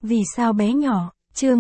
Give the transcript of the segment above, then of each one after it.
Vì sao bé nhỏ, chương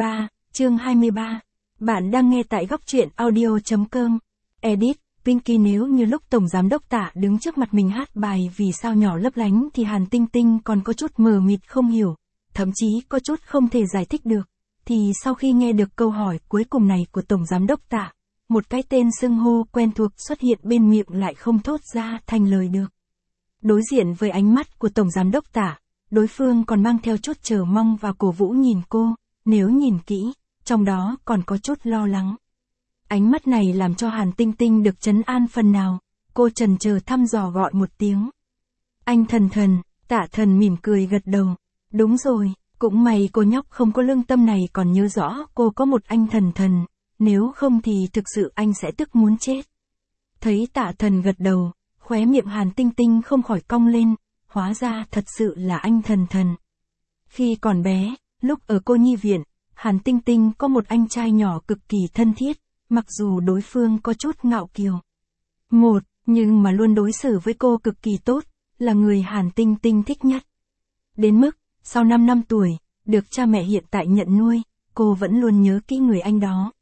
23. Bạn đang nghe tại góc truyện audio.com. Edit, Pinky. Nếu như lúc Tổng Giám đốc Tạ đứng trước mặt mình hát bài Vì sao nhỏ lấp lánh thì Hàn Tinh Tinh còn có chút mờ mịt không hiểu, thậm chí có chút không thể giải thích được. Thì sau khi nghe được câu hỏi cuối cùng này của Tổng Giám đốc Tạ, một cái tên xưng hô quen thuộc xuất hiện bên miệng lại không thốt ra thành lời được. Đối diện với ánh mắt của Tổng Giám đốc Tạ, đối phương còn mang theo chút chờ mong và cổ vũ nhìn cô, nếu nhìn kỹ, trong đó còn có chút lo lắng. Ánh mắt này làm cho Hàn Tinh Tinh được trấn an phần nào, cô chần chờ thăm dò gọi một tiếng. Anh Thần Thần. Tạ Thần mỉm cười gật đầu. Đúng rồi, cũng may cô nhóc không có lương tâm này còn nhớ rõ cô có một anh Thần Thần, nếu không thì thực sự anh sẽ tức muốn chết. Thấy Tạ Thần gật đầu, khóe miệng Hàn Tinh Tinh không khỏi cong lên, hóa ra thật sự là anh Thần Thần. Khi còn bé, lúc ở cô nhi viện, Hàn Tinh Tinh có một anh trai nhỏ cực kỳ thân thiết, mặc dù đối phương có chút ngạo kiều. Nhưng mà luôn đối xử với cô cực kỳ tốt, là người Hàn Tinh Tinh thích nhất. Đến mức, sau 5 năm tuổi, được cha mẹ hiện tại nhận nuôi, cô vẫn luôn nhớ kỹ người anh đó.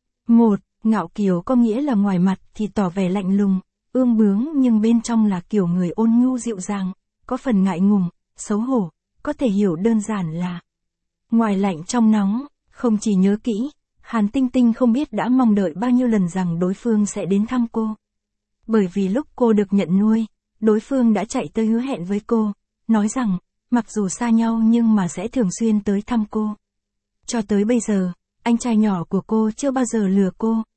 Ngạo kiều có nghĩa là ngoài mặt thì tỏ vẻ lạnh lùng, ương bướng nhưng bên trong là kiểu người ôn nhu dịu dàng, có phần ngại ngùng, xấu hổ, có thể hiểu đơn giản là ngoài lạnh trong nóng. Không chỉ nhớ kỹ, Hàn Tinh Tinh không biết đã mong đợi bao nhiêu lần rằng đối phương sẽ đến thăm cô. Bởi vì lúc cô được nhận nuôi, đối phương đã chạy tới hứa hẹn với cô, nói rằng, mặc dù xa nhau nhưng mà sẽ thường xuyên tới thăm cô. Cho tới bây giờ, anh trai nhỏ của cô chưa bao giờ lừa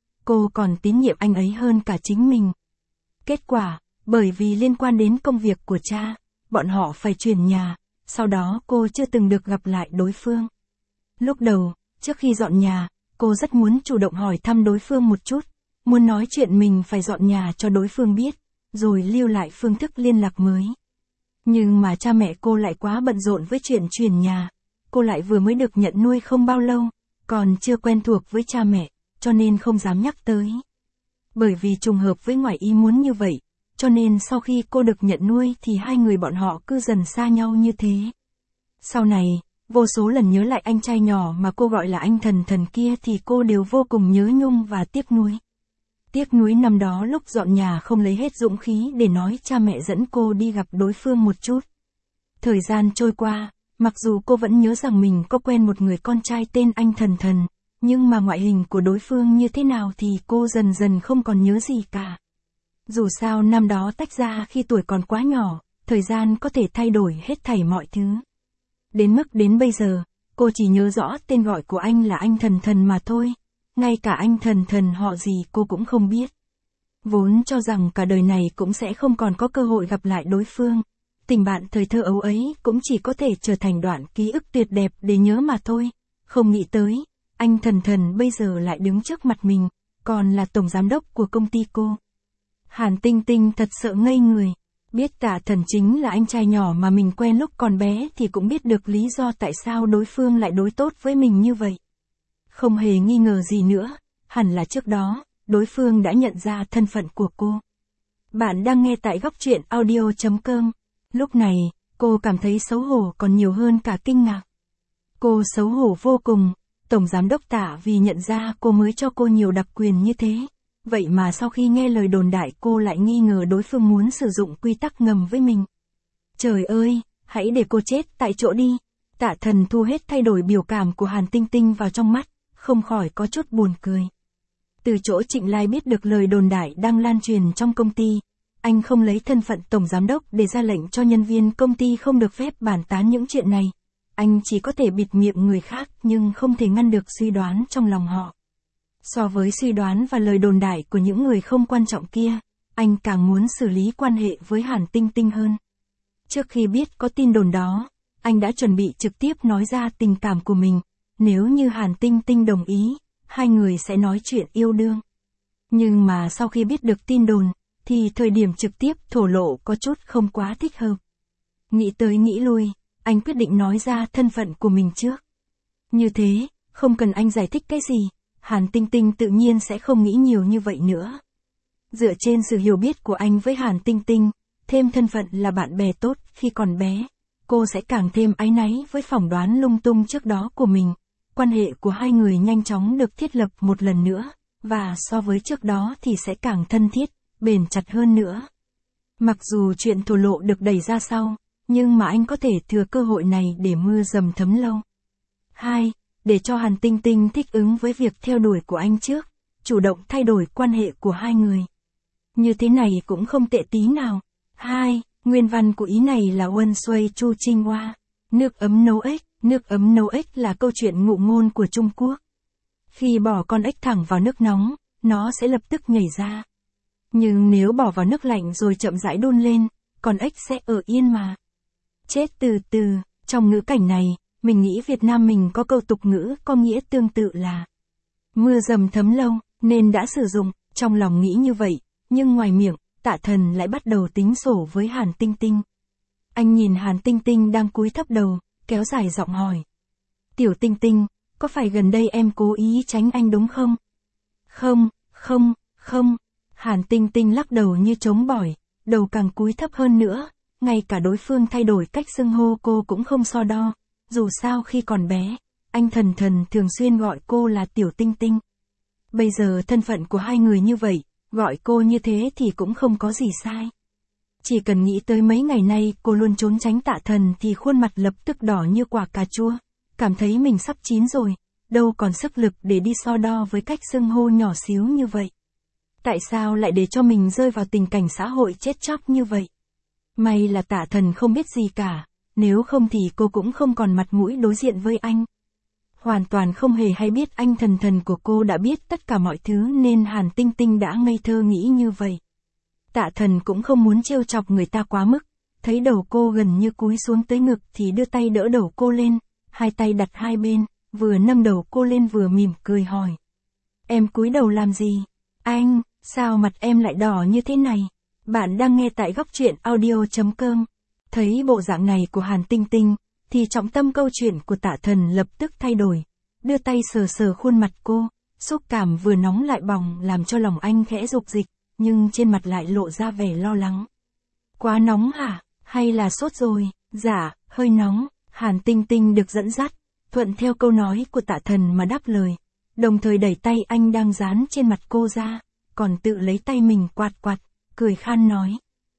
cô còn tín nhiệm anh ấy hơn cả chính mình. Kết quả, bởi vì liên quan đến công việc của cha, bọn họ phải chuyển nhà, sau đó cô chưa từng được gặp lại đối phương. Lúc đầu, trước khi dọn nhà, cô rất muốn chủ động hỏi thăm đối phương một chút, muốn nói chuyện mình phải dọn nhà cho đối phương biết, rồi lưu lại phương thức liên lạc mới. Nhưng mà cha mẹ cô lại quá bận rộn với chuyện chuyển nhà, cô lại vừa mới được nhận nuôi không bao lâu, còn chưa quen thuộc với cha mẹ, cho nên không dám nhắc tới. Bởi vì trùng hợp với ngoài ý muốn như vậy, cho nên sau khi cô được nhận nuôi thì hai người bọn họ cứ dần xa nhau như thế. Sau này, vô số lần nhớ lại anh trai nhỏ mà cô gọi là anh Thần Thần kia thì cô đều vô cùng nhớ nhung và tiếc nuối. Tiếc nuối năm đó lúc dọn nhà không lấy hết dũng khí để nói cha mẹ dẫn cô đi gặp đối phương một chút. Thời gian trôi qua, mặc dù cô vẫn nhớ rằng mình có quen một người con trai tên anh Thần Thần, nhưng mà ngoại hình của đối phương như thế nào thì cô dần dần không còn nhớ gì cả. Dù sao năm đó tách ra khi tuổi còn quá nhỏ, thời gian có thể thay đổi hết thảy mọi thứ. Đến mức đến bây giờ, cô chỉ nhớ rõ tên gọi của anh là anh Thần Thần mà thôi, ngay cả anh Thần Thần họ gì cô cũng không biết. Vốn cho rằng cả đời này cũng sẽ không còn có cơ hội gặp lại đối phương, tình bạn thời thơ ấu ấy cũng chỉ có thể trở thành đoạn ký ức tuyệt đẹp để nhớ mà thôi. Không nghĩ tới, anh Thần Thần bây giờ lại đứng trước mặt mình, còn là tổng giám đốc của công ty cô. Hàn Tinh Tinh thật sợ ngây người. Biết Tạ Thần chính là anh trai nhỏ mà mình quen lúc còn bé thì cũng biết được lý do tại sao đối phương lại đối tốt với mình như vậy. Không hề nghi ngờ gì nữa, hẳn là trước đó, đối phương đã nhận ra thân phận của cô. Bạn đang nghe tại góc truyện audio.com. Lúc này, cô cảm thấy xấu hổ còn nhiều hơn cả kinh ngạc. Cô xấu hổ vô cùng, Tổng Giám đốc Tạ vì nhận ra cô mới cho cô nhiều đặc quyền như thế. Vậy mà sau khi nghe lời đồn đại cô lại nghi ngờ đối phương muốn sử dụng quy tắc ngầm với mình. Trời ơi, hãy để cô chết tại chỗ đi. Tạ Thần thu hết thay đổi biểu cảm của Hàn Tinh Tinh vào trong mắt, không khỏi có chút buồn cười. Từ chỗ Trịnh Lai biết được lời đồn đại đang lan truyền trong công ty, anh không lấy thân phận tổng giám đốc để ra lệnh cho nhân viên công ty không được phép bàn tán những chuyện này. Anh chỉ có thể bịt miệng người khác nhưng không thể ngăn được suy đoán trong lòng họ. So với suy đoán và lời đồn đại của những người không quan trọng kia, anh càng muốn xử lý quan hệ với Hàn Tinh Tinh hơn. Trước khi biết có tin đồn đó, anh đã chuẩn bị trực tiếp nói ra tình cảm của mình, nếu như Hàn Tinh Tinh đồng ý, hai người sẽ nói chuyện yêu đương. Nhưng mà sau khi biết được tin đồn, thì thời điểm trực tiếp thổ lộ có chút không quá thích hợp. Nghĩ tới nghĩ lui, anh quyết định nói ra thân phận của mình trước. Như thế, không cần anh giải thích cái gì, Hàn Tinh Tinh tự nhiên sẽ không nghĩ nhiều như vậy nữa. Dựa trên sự hiểu biết của anh với Hàn Tinh Tinh, thêm thân phận là bạn bè tốt khi còn bé, cô sẽ càng thêm áy náy với phỏng đoán lung tung trước đó của mình. Quan hệ của hai người nhanh chóng được thiết lập một lần nữa, và so với trước đó thì sẽ càng thân thiết, bền chặt hơn nữa. Mặc dù chuyện thổ lộ được đẩy ra sau, nhưng mà anh có thể thừa cơ hội này để mưa dầm thấm lâu. 2. Để cho Hàn Tinh Tinh thích ứng với việc theo đuổi của anh trước, chủ động thay đổi quan hệ của hai người. Như thế này cũng không tệ tí nào. 2. Nguyên văn của ý này là Won Sui Chu Trinh Hoa. Nước ấm nấu ếch. Nước ấm nấu ếch là câu chuyện ngụ ngôn của Trung Quốc. Khi bỏ con ếch thẳng vào nước nóng, nó sẽ lập tức nhảy ra. Nhưng nếu bỏ vào nước lạnh rồi chậm rãi đun lên, con ếch sẽ ở yên mà chết từ từ. Trong ngữ cảnh này, mình nghĩ Việt Nam mình có câu tục ngữ có nghĩa tương tự là mưa dầm thấm lâu, nên đã sử dụng. Trong lòng nghĩ như vậy, nhưng ngoài miệng, Tạ Thần lại bắt đầu tính sổ với Hàn Tinh Tinh. Anh nhìn Hàn Tinh Tinh đang cúi thấp đầu, kéo dài giọng hỏi. Tiểu Tinh Tinh, có phải gần đây em cố ý tránh anh đúng không? Không. Hàn Tinh Tinh lắc đầu như trống bỏi, đầu càng cúi thấp hơn nữa, ngay cả đối phương thay đổi cách xưng hô cô cũng không so đo. Dù sao khi còn bé, anh Thần thường xuyên gọi cô là Tiểu Tinh Tinh. Bây giờ thân phận của hai người như vậy, gọi cô như thế thì cũng không có gì sai. Chỉ cần nghĩ tới mấy ngày nay cô luôn trốn tránh Tạ Thần thì khuôn mặt lập tức đỏ như quả cà chua, cảm thấy mình sắp chín rồi, đâu còn sức lực để đi so đo với cách xưng hô nhỏ xíu như vậy. Tại sao lại để cho mình rơi vào tình cảnh xã hội chết chóc như vậy? May là Tạ Thần không biết gì cả, nếu không thì cô cũng không còn mặt mũi đối diện với anh. Hoàn toàn không hề hay biết anh Thần của cô đã biết tất cả mọi thứ nên Hàn Tinh Tinh đã ngây thơ nghĩ như vậy. Tạ Thần cũng không muốn trêu chọc người ta quá mức, thấy đầu cô gần như cúi xuống tới ngực thì đưa tay đỡ đầu cô lên, hai tay đặt hai bên, vừa nâng đầu cô lên vừa mỉm cười hỏi. Em cúi đầu làm gì? Anh, sao mặt em lại đỏ như thế này? Bạn đang nghe tại Góc Truyện Audio.com. Thấy bộ dạng này của Hàn Tinh Tinh, thì trọng tâm câu chuyện của Tạ Thần lập tức thay đổi, đưa tay sờ sờ khuôn mặt cô, xúc cảm vừa nóng lại bỏng làm cho lòng anh khẽ dục dịch, nhưng trên mặt lại lộ ra vẻ lo lắng. Quá nóng hả? Hay là sốt rồi? Dạ, hơi nóng. Hàn Tinh Tinh được dẫn dắt, thuận theo câu nói của Tạ Thần mà đáp lời, đồng thời đẩy tay anh đang dán trên mặt cô ra, còn tự lấy tay mình quạt quạt, cười khan nói.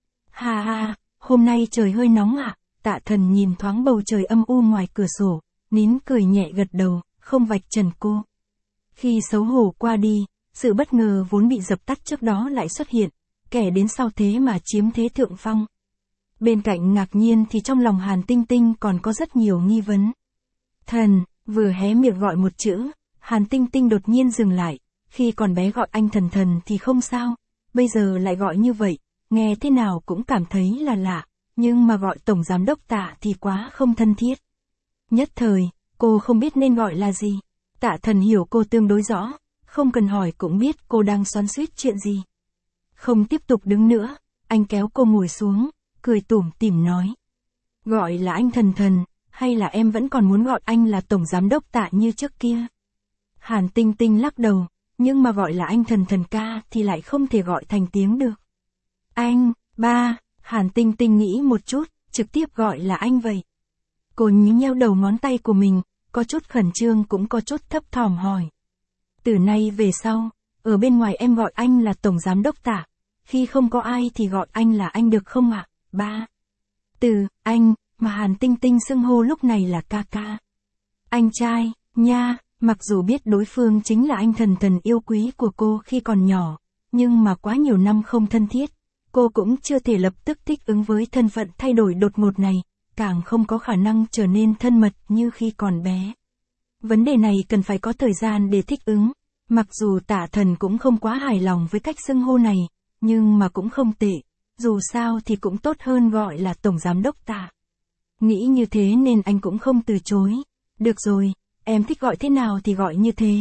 Ha, hôm nay trời hơi nóng ạ. Tạ Thần nhìn thoáng bầu trời âm u ngoài cửa sổ, nín cười nhẹ gật đầu, không vạch trần cô. Khi xấu hổ qua đi, sự bất ngờ vốn bị dập tắt trước đó lại xuất hiện, kẻ đến sau thế mà chiếm thế thượng phong. Bên cạnh ngạc nhiên thì trong lòng Hàn Tinh Tinh còn có rất nhiều nghi vấn. Thần, vừa hé miệng gọi một chữ, Hàn Tinh Tinh đột nhiên dừng lại, khi còn bé gọi anh Thần thì không sao, bây giờ lại gọi như vậy, nghe thế nào cũng cảm thấy là lạ, nhưng mà gọi Tổng Giám Đốc Tạ thì quá không thân thiết. Nhất thời, cô không biết nên gọi là gì. Tạ Thần hiểu cô tương đối rõ, không cần hỏi cũng biết cô đang xoắn xuýt chuyện gì. Không tiếp tục đứng nữa, anh kéo cô ngồi xuống, cười tủm tỉm nói. Gọi là anh Thần, hay là em vẫn còn muốn gọi anh là Tổng Giám Đốc Tạ như trước kia? Hàn Tinh Tinh lắc đầu, nhưng mà gọi là anh Thần ca thì lại không thể gọi thành tiếng được. Anh, ba, Hàn Tinh Tinh nghĩ một chút, trực tiếp gọi là anh vậy. Cô nhíu nheo đầu ngón tay của mình, có chút khẩn trương cũng có chút thấp thỏm hỏi. Từ nay về sau, ở bên ngoài em gọi anh là Tổng Giám Đốc Tạ, khi không có ai thì gọi anh là anh được không ạ, ba? Từ anh mà Hàn Tinh Tinh xưng hô lúc này là ca ca. Anh trai, nha, mặc dù biết đối phương chính là anh Thần yêu quý của cô khi còn nhỏ, nhưng mà quá nhiều năm không thân thiết, cô cũng chưa thể lập tức thích ứng với thân phận thay đổi đột ngột này, càng không có khả năng trở nên thân mật như khi còn bé. Vấn đề này cần phải có thời gian để thích ứng, mặc dù Tạ Thần cũng không quá hài lòng với cách xưng hô này, nhưng mà cũng không tệ, dù sao thì cũng tốt hơn gọi là Tổng Giám Đốc Tạ. Nghĩ như thế nên anh cũng không từ chối. Được rồi, em thích gọi thế nào thì gọi như thế.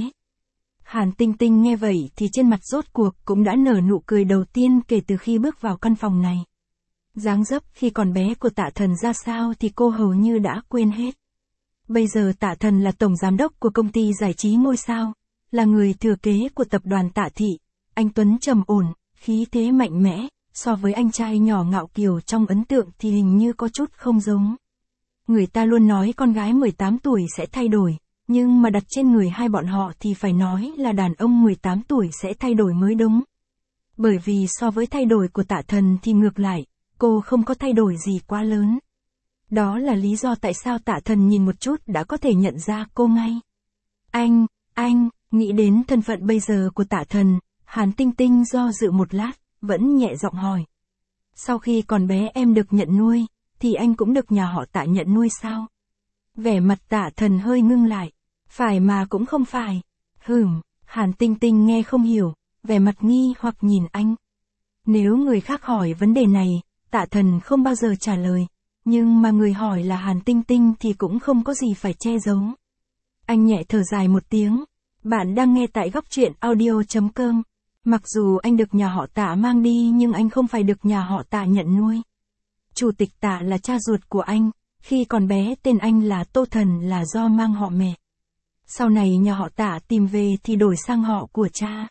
Hàn Tinh Tinh nghe vậy thì trên mặt rốt cuộc cũng đã nở nụ cười đầu tiên kể từ khi bước vào căn phòng này. Dáng dấp khi còn bé của Tạ Thần ra sao thì cô hầu như đã quên hết. Bây giờ Tạ Thần là tổng giám đốc của công ty giải trí ngôi sao, là người thừa kế của tập đoàn Tạ Thị. Anh tuấn trầm ổn, khí thế mạnh mẽ, so với anh trai nhỏ ngạo kiều trong ấn tượng thì hình như có chút không giống. Người ta luôn nói con gái 18 tuổi sẽ thay đổi, nhưng mà đặt trên người hai bọn họ thì phải nói là đàn ông 18 tuổi sẽ thay đổi mới đúng. Bởi vì so với thay đổi của Tạ Thần thì ngược lại, cô không có thay đổi gì quá lớn. Đó là lý do tại sao Tạ Thần nhìn một chút đã có thể nhận ra cô ngay. Anh, nghĩ đến thân phận bây giờ của Tạ Thần, Hàn Tinh Tinh do dự một lát, vẫn nhẹ giọng hỏi. Sau khi còn bé em được nhận nuôi, thì anh cũng được nhà họ Tạ nhận nuôi sao? Vẻ mặt Tạ Thần hơi ngưng lại. Phải mà cũng không phải. Hàn Tinh Tinh nghe không hiểu, vẻ mặt nghi hoặc nhìn anh. Nếu người khác hỏi vấn đề này, Tạ Thần không bao giờ trả lời. Nhưng mà người hỏi là Hàn Tinh Tinh thì cũng không có gì phải che giấu. Anh nhẹ thở dài một tiếng. Bạn đang nghe tại góc truyện audio.com. Mặc dù anh được nhà họ Tạ mang đi nhưng anh không phải được nhà họ Tạ nhận nuôi. Chủ tịch Tạ là cha ruột của anh, khi còn bé tên anh là Tô Thần là do mang họ mẹ. Sau này nhà họ Tạ tìm về thì đổi sang họ của cha.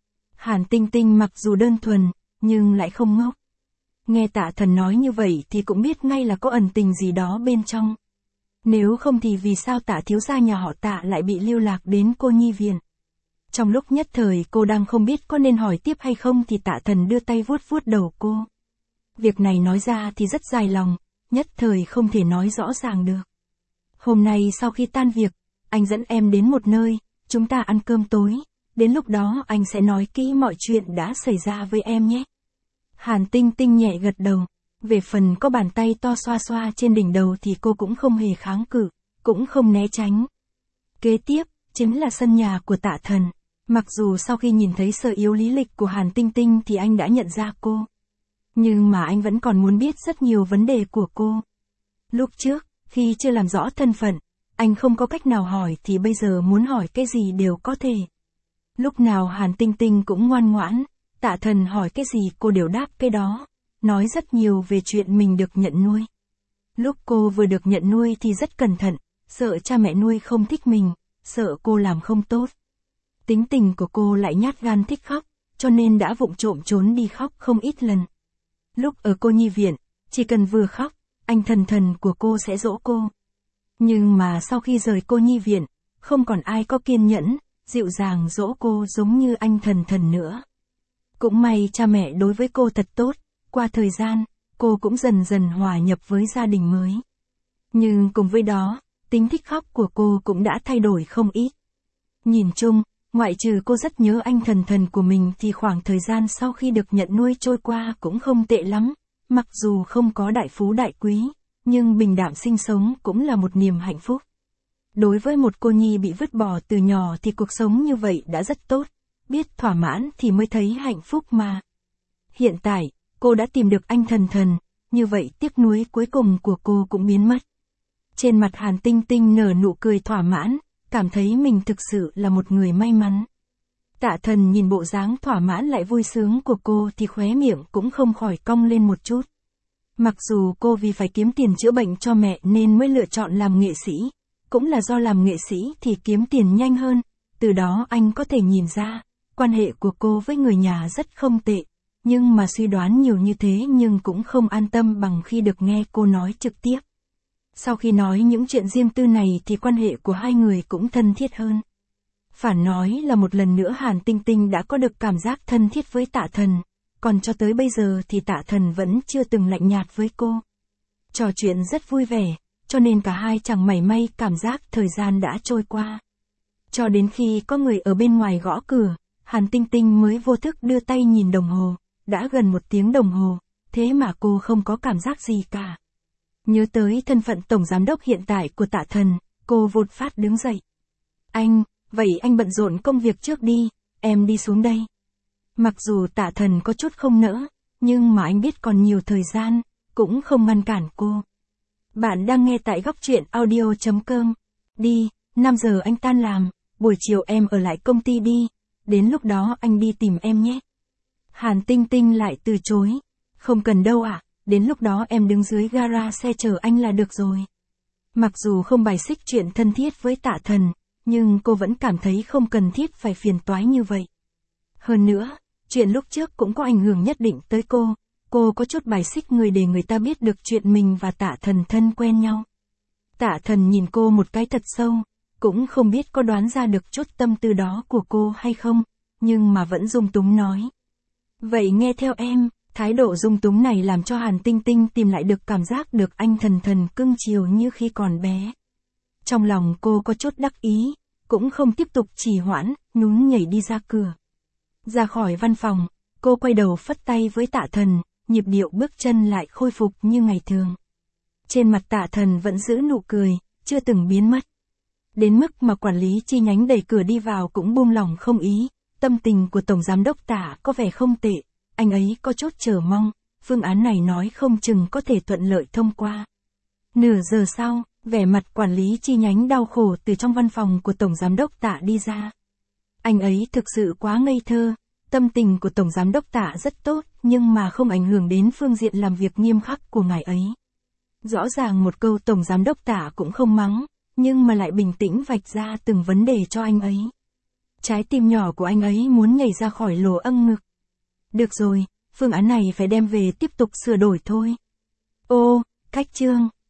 Hàn Tinh Tinh mặc dù đơn thuần, nhưng lại không ngốc. Nghe Tạ Thần nói như vậy thì cũng biết ngay là có ẩn tình gì đó bên trong. Nếu không thì vì sao Tạ thiếu gia nhà họ Tạ lại bị lưu lạc đến cô nhi viện. Trong lúc nhất thời cô đang không biết có nên hỏi tiếp hay không thì Tạ Thần đưa tay vuốt vuốt đầu cô. Việc này nói ra thì rất dài lòng, nhất thời không thể nói rõ ràng được. Hôm nay sau khi tan việc, anh dẫn em đến một nơi, chúng ta ăn cơm tối, đến lúc đó anh sẽ nói kỹ mọi chuyện đã xảy ra với em nhé. Hàn Tinh Tinh nhẹ gật đầu, về phần có bàn tay to xoa xoa trên đỉnh đầu thì cô cũng không hề kháng cự, cũng không né tránh. Kế tiếp, chính là sân nhà của Tạ Thần. Mặc dù sau khi nhìn thấy sơ yếu lý lịch của Hàn Tinh Tinh thì anh đã nhận ra cô. Nhưng mà anh vẫn còn muốn biết rất nhiều vấn đề của cô. Lúc trước, khi chưa làm rõ thân phận, anh không có cách nào hỏi thì bây giờ muốn hỏi cái gì đều có thể. Lúc nào Hàn Tinh Tinh cũng ngoan ngoãn, Tạ Thần hỏi cái gì cô đều đáp cái đó, nói rất nhiều về chuyện mình được nhận nuôi. Lúc cô vừa được nhận nuôi thì rất cẩn thận, sợ cha mẹ nuôi không thích mình, sợ cô làm không tốt. Tính tình của cô lại nhát gan thích khóc, cho nên đã vụng trộm trốn đi khóc không ít lần. Lúc ở cô nhi viện, chỉ cần vừa khóc, anh Thần Thần của cô sẽ dỗ cô. Nhưng mà sau khi rời cô nhi viện, không còn ai có kiên nhẫn, dịu dàng dỗ cô giống như anh Thần Thần nữa. Cũng may cha mẹ đối với cô thật tốt, qua thời gian, cô cũng dần dần hòa nhập với gia đình mới. Nhưng cùng với đó, tính thích khóc của cô cũng đã thay đổi không ít. Nhìn chung, ngoại trừ cô rất nhớ anh Thần Thần của mình thì khoảng thời gian sau khi được nhận nuôi trôi qua cũng không tệ lắm, mặc dù không có đại phú đại quý, nhưng bình đạm sinh sống cũng là một niềm hạnh phúc. Đối với một cô nhi bị vứt bỏ từ nhỏ thì cuộc sống như vậy đã rất tốt, biết thỏa mãn thì mới thấy hạnh phúc mà. Hiện tại, cô đã tìm được anh Thần Thần, như vậy tiếc nuối cuối cùng của cô cũng biến mất. Trên mặt Hàn Tinh Tinh nở nụ cười thỏa mãn, cảm thấy mình thực sự là một người may mắn. Tạ Thần nhìn bộ dáng thỏa mãn lại vui sướng của cô thì khóe miệng cũng không khỏi cong lên một chút. Mặc dù cô vì phải kiếm tiền chữa bệnh cho mẹ nên mới lựa chọn làm nghệ sĩ, cũng là do làm nghệ sĩ thì kiếm tiền nhanh hơn, từ đó anh có thể nhìn ra, quan hệ của cô với người nhà rất không tệ, nhưng mà suy đoán nhiều như thế nhưng cũng không an tâm bằng khi được nghe cô nói trực tiếp. Sau khi nói những chuyện riêng tư này thì quan hệ của hai người cũng thân thiết hơn. Phản nói là một lần nữa Hàn Tinh Tinh đã có được cảm giác thân thiết với Tạ Thần, còn cho tới bây giờ thì Tạ Thần vẫn chưa từng lạnh nhạt với cô. Trò chuyện rất vui vẻ, cho nên cả hai chẳng mảy may cảm giác thời gian đã trôi qua. Cho đến khi có người ở bên ngoài gõ cửa, Hàn Tinh Tinh mới vô thức đưa tay nhìn đồng hồ, đã gần 1 tiếng đồng hồ, thế mà cô không có cảm giác gì cả. Nhớ tới thân phận tổng giám đốc hiện tại của Tạ Thần, cô vụt phát đứng dậy. Vậy anh bận rộn công việc trước đi, em đi xuống đây. Mặc dù Tạ Thần có chút không nỡ, nhưng mà anh biết còn nhiều thời gian, cũng không ngăn cản cô. Bạn đang nghe tại góc truyện audio.com. Đi, 5 giờ anh tan làm, buổi chiều em ở lại công ty đi, đến lúc đó anh đi tìm em nhé. Hàn Tinh Tinh lại từ chối. Không cần đâu ạ, đến lúc đó em đứng dưới gara xe chờ anh là được rồi. Mặc dù không bài xích chuyện thân thiết với Tạ Thần, nhưng cô vẫn cảm thấy không cần thiết phải phiền toái như vậy. Hơn nữa, chuyện lúc trước cũng có ảnh hưởng nhất định tới cô có chút bài xích người để người ta biết được chuyện mình và Tạ Thần thân quen nhau. Tạ Thần nhìn cô một cái thật sâu, cũng không biết có đoán ra được chút tâm tư đó của cô hay không, nhưng mà vẫn dung túng nói. Vậy nghe theo em. Thái độ dung túng này làm cho Hàn Tinh Tinh tìm lại được cảm giác được anh thần thần cưng chiều như khi còn bé. Trong lòng cô có chút đắc ý, cũng không tiếp tục trì hoãn, nhún nhảy đi ra cửa. Ra khỏi văn phòng, cô quay đầu phất tay với Tạ Thần, nhịp điệu bước chân lại khôi phục như ngày thường. Trên mặt Tạ Thần vẫn giữ nụ cười, chưa từng biến mất. Đến mức mà quản lý chi nhánh đẩy cửa đi vào cũng buông lỏng không ý, tâm tình của Tổng Giám đốc Tạ có vẻ không tệ, anh ấy có chút chờ mong, phương án này nói không chừng có thể thuận lợi thông qua. Nửa giờ sau, vẻ mặt quản lý chi nhánh đau khổ từ trong văn phòng của Tổng Giám đốc Tạ đi ra. Anh ấy thực sự quá ngây thơ, tâm tình của Tổng Giám đốc Tạ rất tốt, nhưng mà không ảnh hưởng đến phương diện làm việc nghiêm khắc của ngài ấy. Rõ ràng một câu Tổng Giám đốc Tạ cũng không mắng, nhưng mà lại bình tĩnh vạch ra từng vấn đề cho anh ấy. Trái tim nhỏ của anh ấy muốn nhảy ra khỏi lỗ âng ngực. Được rồi, phương án này phải đem về tiếp tục sửa đổi thôi. Ô, cách chương.